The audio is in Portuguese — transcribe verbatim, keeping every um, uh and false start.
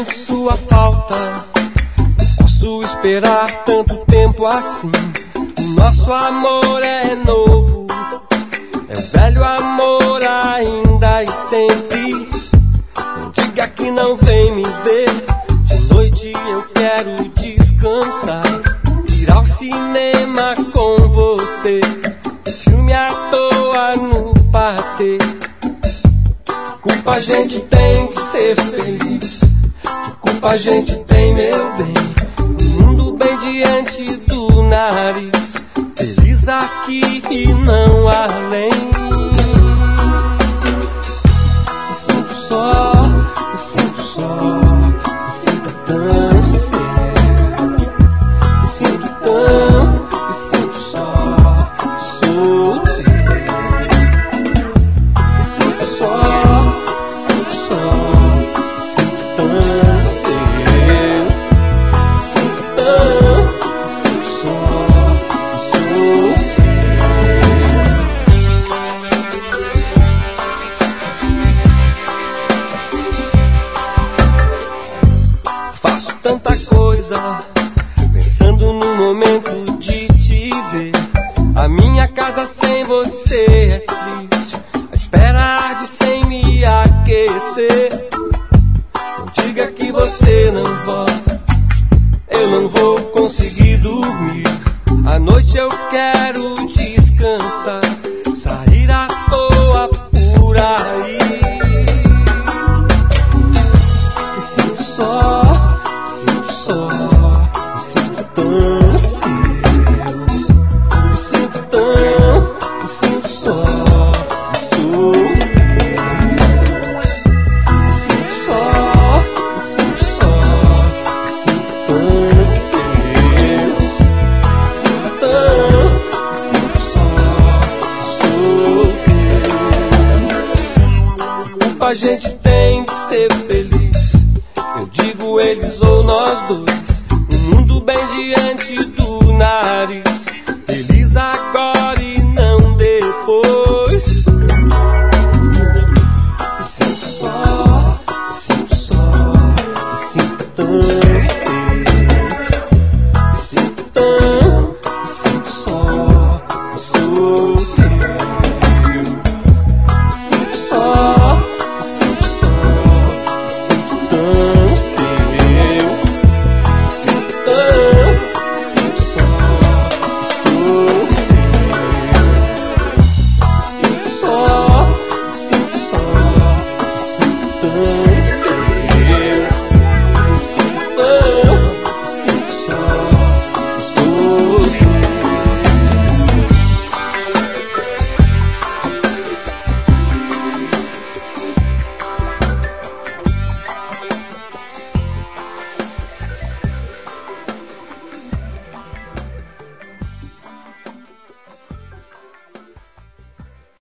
sinto sua falta. Não posso esperar tanto tempo assim. O nosso amor é novo, é velho amor ainda e sempre. Não diga que não vem me ver. De noite eu quero descansar, ir ao cinema com você, filme à toa no patê. Que culpa a gente tem de ser feliz? Que culpa a gente tem, meu bem? O mundo bem diante do nariz, feliz aqui e não além. Me sinto só, me sinto só, me sinto tão seu. Me sinto tão, me sinto só, sou eu. Me sinto só, me sinto só, me sinto tão seu. Me sinto tão, me sinto só, sou eu. Faço tanta coisa, pensando no momento de te ver. A minha casa sem você é triste, a espera arde sem me aquecer. Não diga que você não volta, eu não vou conseguir dormir. À noite eu quero descansar, sair à toa por aí. Me sinto só, me sinto só, me sinto tão seu. Me sinto tão, me sinto só, me sou eu. Me sinto só, me sinto só, me sinto tão seu. Me sinto tão, me sinto só, me sou eu. Que culpa a gente tem de ser feliz? Eu digo eles ou nós dois. Um mundo bem diante do nariz, feliz agora e não depois. Me sinto só, me sinto só, me sinto tão